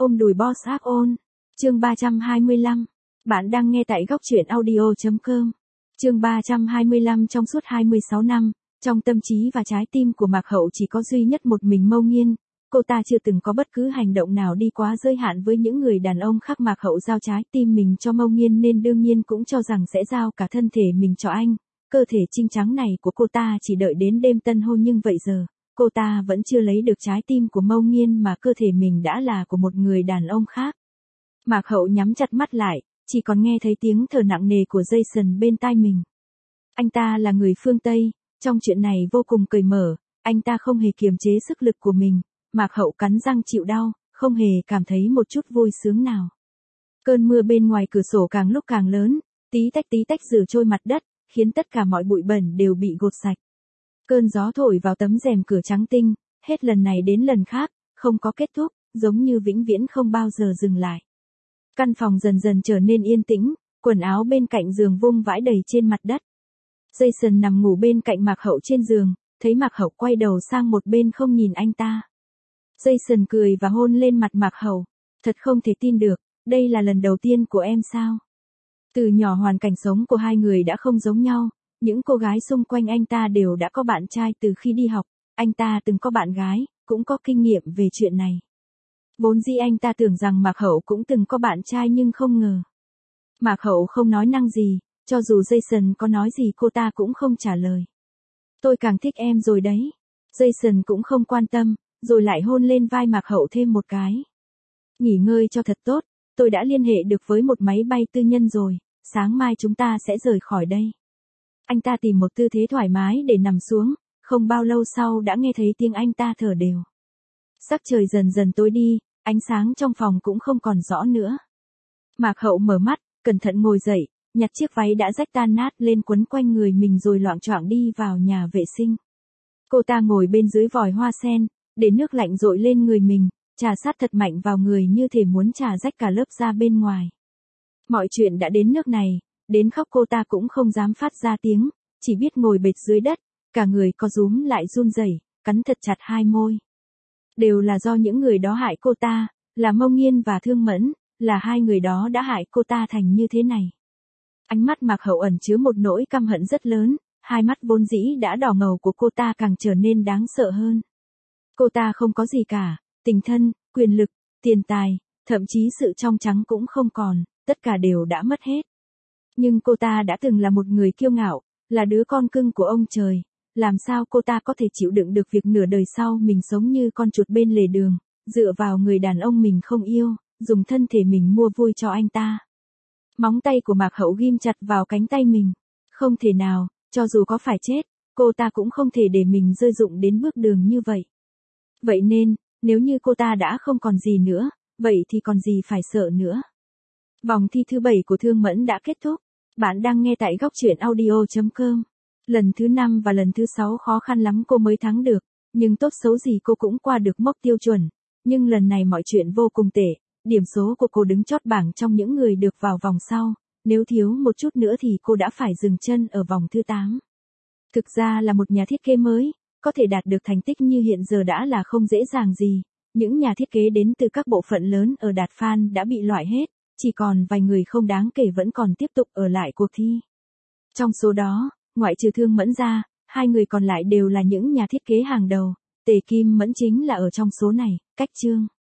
Ôm đùi boss áp ôn. Chương 325. Bạn đang nghe tại góc truyện audio.com. Chương 325. Trong suốt 26 năm, trong tâm trí và trái tim của Mạc Hậu chỉ có duy nhất một mình Mâu Nghiên. Cô ta chưa từng có bất cứ hành động nào đi quá giới hạn với những người đàn ông khác. Mạc Hậu giao trái tim mình cho Mâu Nghiên nên đương nhiên cũng cho rằng sẽ giao cả thân thể mình cho anh. Cơ thể trinh trắng này của cô ta chỉ đợi đến đêm tân hôn, nhưng vậy giờ, cô ta vẫn chưa lấy được trái tim của Mâu Nghiên mà cơ thể mình đã là của một người đàn ông khác. Mạc Hậu nhắm chặt mắt lại, chỉ còn nghe thấy tiếng thở nặng nề của Jason bên tai mình. Anh ta là người phương Tây, trong chuyện này vô cùng cởi mở, anh ta không hề kiềm chế sức lực của mình. Mạc Hậu cắn răng chịu đau, không hề cảm thấy một chút vui sướng nào. Cơn mưa bên ngoài cửa sổ càng lúc càng lớn, tí tách rửa trôi mặt đất, khiến tất cả mọi bụi bẩn đều bị gột sạch. Cơn gió thổi vào tấm rèm cửa trắng tinh, hết lần này đến lần khác, không có kết thúc, giống như vĩnh viễn không bao giờ dừng lại. Căn phòng dần dần trở nên yên tĩnh, quần áo bên cạnh giường vung vãi đầy trên mặt đất. Jason nằm ngủ bên cạnh Mạc Hậu trên giường, thấy Mạc Hậu quay đầu sang một bên không nhìn anh ta. Jason cười và hôn lên mặt Mạc Hậu. Thật không thể tin được, đây là lần đầu tiên của em sao? Từ nhỏ hoàn cảnh sống của hai người đã không giống nhau, những cô gái xung quanh anh ta đều đã có bạn trai từ khi đi học, anh ta từng có bạn gái, cũng có kinh nghiệm về chuyện này. Vốn dĩ anh ta tưởng rằng Mạc Hậu cũng từng có bạn trai nhưng không ngờ. Mạc Hậu không nói năng gì, cho dù Jason có nói gì cô ta cũng không trả lời. Tôi càng thích em rồi đấy. Jason cũng không quan tâm, rồi lại hôn lên vai Mạc Hậu thêm một cái. Nghỉ ngơi cho thật tốt, tôi đã liên hệ được với một máy bay tư nhân rồi, sáng mai chúng ta sẽ rời khỏi đây. Anh ta tìm một tư thế thoải mái để nằm xuống, không bao lâu sau đã nghe thấy tiếng anh ta thở đều. Sắc trời dần dần tối đi, ánh sáng trong phòng cũng không còn rõ nữa. Mạc Hậu mở mắt, cẩn thận ngồi dậy, nhặt chiếc váy đã rách tan nát lên quấn quanh người mình rồi loạng choạng đi vào nhà vệ sinh. Cô ta ngồi bên dưới vòi hoa sen, để nước lạnh dội lên người mình, trà sát thật mạnh vào người như thể muốn trà rách cả lớp da bên ngoài. Mọi chuyện đã đến nước này, đến khóc cô ta cũng không dám phát ra tiếng, chỉ biết ngồi bệt dưới đất, cả người co rúm lại run rẩy, cắn thật chặt hai môi. Đều là do những người đó hại cô ta, là Mâu Nghiên và Thương Mẫn, là hai người đó đã hại cô ta thành như thế này. Ánh mắt Mạc Hậu ẩn chứa một nỗi căm hận rất lớn, hai mắt vốn dĩ đã đỏ ngầu của cô ta càng trở nên đáng sợ hơn. Cô ta không có gì cả, tình thân, quyền lực, tiền tài, thậm chí sự trong trắng cũng không còn, tất cả đều đã mất hết. Nhưng cô ta đã từng là một người kiêu ngạo, là đứa con cưng của ông trời, làm sao cô ta có thể chịu đựng được việc nửa đời sau mình sống như con chuột bên lề đường, dựa vào người đàn ông mình không yêu, dùng thân thể mình mua vui cho anh ta. Móng tay của Mạc Hậu ghim chặt vào cánh tay mình. Không thể nào, cho dù có phải chết, cô ta cũng không thể để mình rơi rụng đến bước đường như vậy. Vậy nên, nếu như cô ta đã không còn gì nữa, vậy thì còn gì phải sợ nữa. Vòng thi thứ 7 của Thương Mẫn đã kết thúc. Bạn đang nghe tại góc truyện audio.com. Lần thứ 5 và lần thứ 6 khó khăn lắm cô mới thắng được, nhưng tốt xấu gì cô cũng qua được mốc tiêu chuẩn. Nhưng lần này mọi chuyện vô cùng tệ, điểm số của cô đứng chót bảng trong những người được vào vòng sau, nếu thiếu một chút nữa thì cô đã phải dừng chân ở vòng thứ 8. Thực ra là một nhà thiết kế mới, có thể đạt được thành tích như hiện giờ đã là không dễ dàng gì. Những nhà thiết kế đến từ các bộ phận lớn ở Đạt Phan đã bị loại hết, chỉ còn vài người không đáng kể vẫn còn tiếp tục ở lại cuộc thi. Trong số đó, ngoại trừ Thương Mẫn ra, hai người còn lại đều là những nhà thiết kế hàng đầu. Tề Kim Mẫn chính là ở trong số này, Cách Chương.